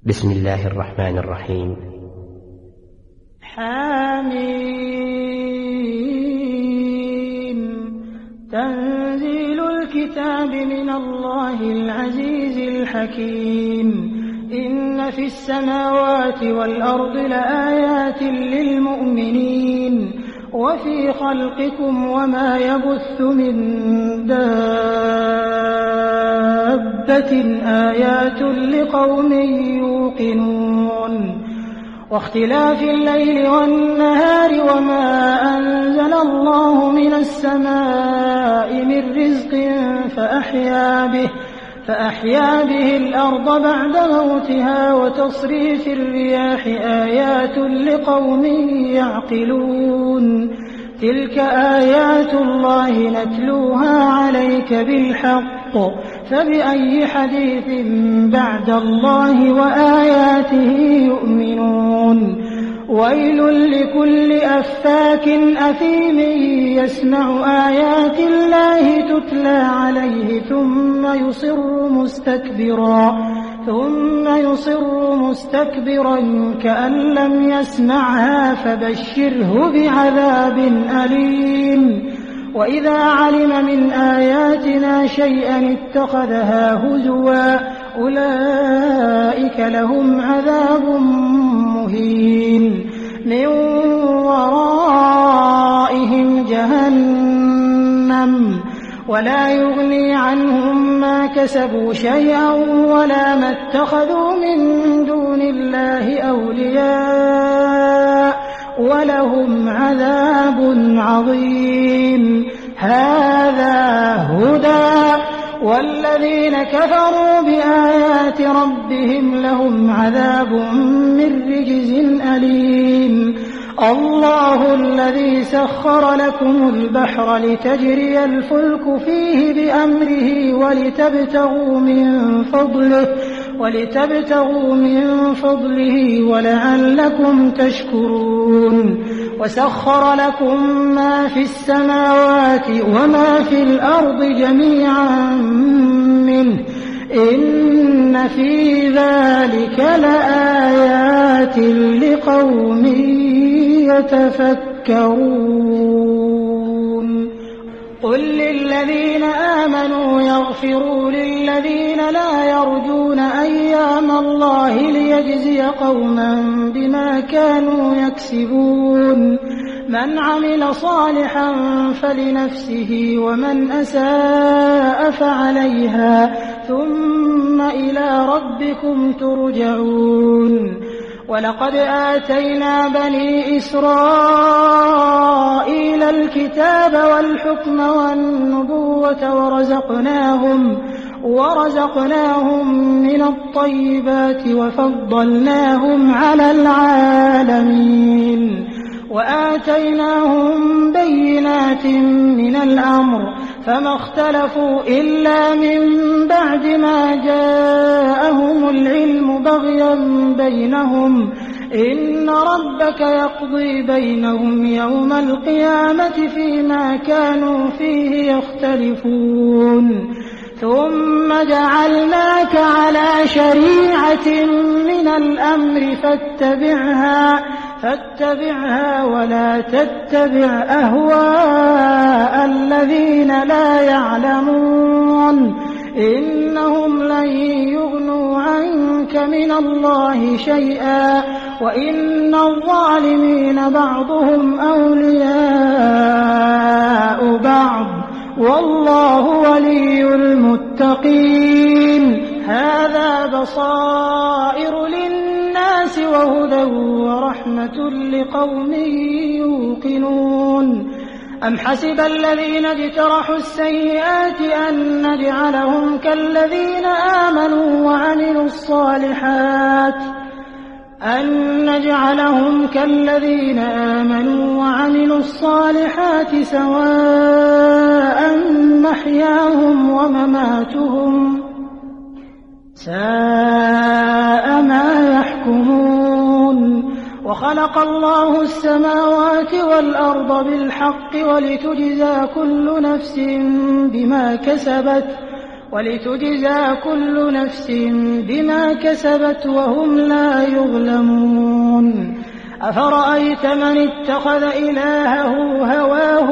بسم الله الرحمن الرحيم. حميم. تنزيل الكتاب من الله العزيز الحكيم. إن في السماوات والأرض لآيات للمؤمنين وفي خلقكم وما يبث من دابة آيات لقوم يوقنون. واختلاف الليل والنهار وما أنزل الله من السماء من رزق فأحيا به الأرض بعد موتها وتصريف الرياح آيات لقوم يعقلون. تلك آيات الله نتلوها عليك بالحق فبأي حديث بعد الله وآياته يؤمنون. ويل لكل أفاك أثيم يسمع آيات الله تتلى عليه ثم يصر مستكبرا كأن لم يسمعها فبشره بعذاب أليم. وإذا علم من آياتنا شيئا اتخذها هزوا أولئك لهم عذاب مهين. من ورائهم جهنم ولا يغني عنهم ما كسبوا شيئا ولا ما اتخذوا من دون الله أولياء ولهم عذاب عظيم. هذا هدى والذين كفروا بآيات ربهم لهم عذاب من رجز أليم. الله الذي سخر لكم البحر لتجري الفلك فيه بأمره ولتبتغوا من فضله ولعلكم تشكرون. وسخر لكم ما في السماوات وما في الأرض جميعا منه إن في ذلك لآيات لقوم يتفكرون. قل للذين آمنوا يغفروا للذين لا يرجون أيام الله ليجزي قوما بما كانوا يكسبون. من عمل صالحا فلنفسه ومن أساء فعليها ثم إلى ربكم ترجعون. ولقد آتينا بني إسرائيل الكتاب والحكم والنبوة ورزقناهم من الطيبات وفضلناهم على العالمين. وآتيناهم بينات من الأمر فما اختلفوا إلا من بعد ما جاءهم العلم بغيا بينهم. إن ربك يقضي بينهم يوم القيامة فيما كانوا فيه يختلفون. ثم جعلناك على شريعة من الأمر فاتبعها ولا تتبع أهواء الذين لا يعلمون. إنهم لن يغنوا عنك من الله شيئا وإن الظالمين بعضهم أولياء بعض والله ولي المتقين. هذا بصائر للناس وهدى ورحمة لقوم يوقنون. أم حسب الذين اجترحوا السيئات أن نجعلهم كالذين آمنوا وعملوا الصالحات سواء محياهم ومماتهم ساء ما يحكمون. وخلق الله السماوات والأرض بالحق ولتجزى كل نفس بما كسبت ولتجزى كل نفس بما كسبت وهم لا يظلمون أفرأيت من اتخذ إلهه هواه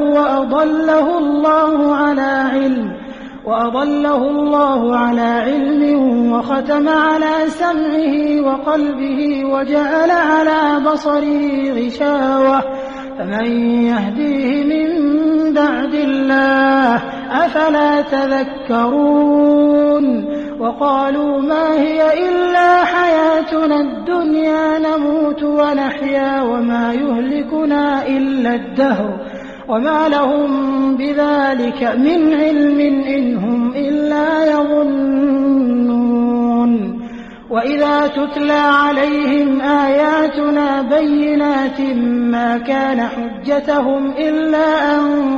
وأضله الله على علم وختم على سمعه وقلبه وجعل على بصره غشاوة فمن يهديه من بعد الله أفلا تذكرون وقالوا ما هي إلا حياتنا الدنيا نموت ونحيا وما يهلكنا إلا الدهر وما لهم بذلك من علم إن هم إلا يظنون وإذا تتلى عليهم آياتنا بينات ما كان حجتهم إلا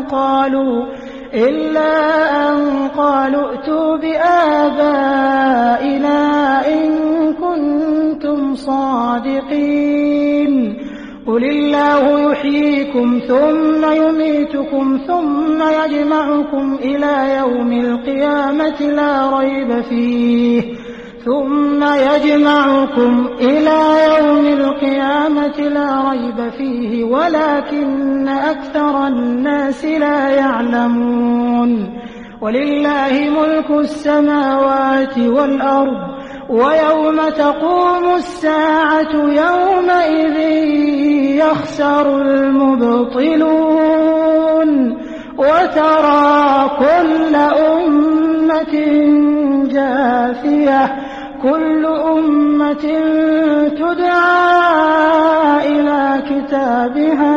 أن قالوا ائتوا بآبائنا إن كنتم صادقين قل الله يحييكم ثم يميتكم ثم يجمعكم إلى يوم القيامة لا ريب فيه ولكن أكثر الناس لا يعلمون ولله ملك السماوات والأرض ويوم تقوم الساعة يومئذ يخسر المبطلون وترى كل أمة جاثية كل أمة تدعى إلى كتابها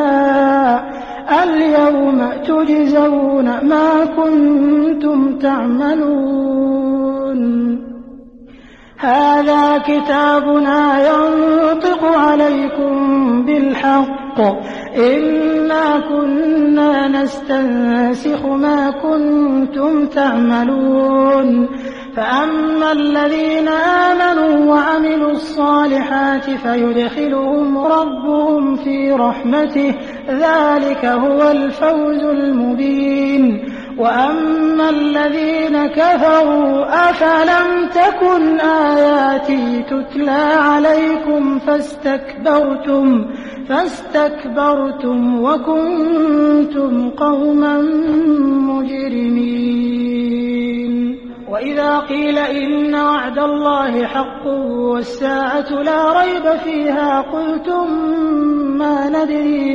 اليوم تجزون ما كنتم تعملون هذا كتابنا ينطق عليكم بالحق إنا كنا نستنسخ ما كنتم تعملون فأما الذين آمنوا وعملوا الصالحات فيدخلهم ربهم في رحمته ذلك هو الفوز المبين وأما الذين كفروا أفلم تكن آياتي تتلى عليكم فاستكبرتم وكنتم قوما مجرمين وإذا قيل إن وعد الله حق والساعة لا ريب فيها قلتم ما ندري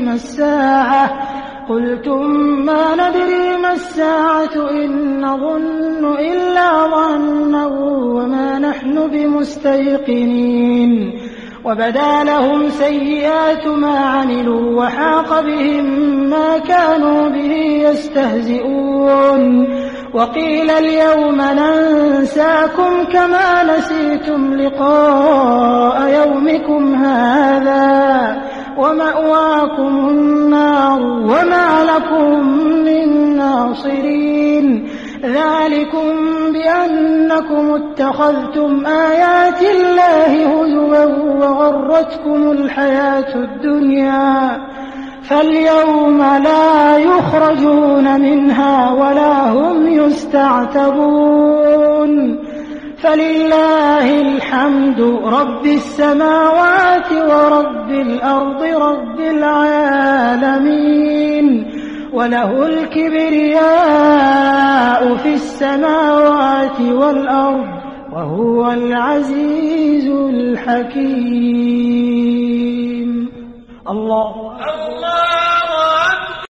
ما الساعة إن نظن إلا ظنا وما نحن بمستيقنين وبدا لهم سيئات ما عملوا وحاق بهم ما كانوا به يستهزئون وقيل اليوم ننساكم كما نسيتم لقاء يومكم هذا ومأواكم النار وما لكم من ناصرين ذلكم بأنكم اتخذتم آيات الله هزوا وغرتكم الحياة الدنيا فاليوم لا يخرجون منها ولا هم يستعتبون فلله الحمد رب السماوات ورب الأرض رب العالمين وله الكبرياء في السماوات والأرض وهو العزيز الحكيم الله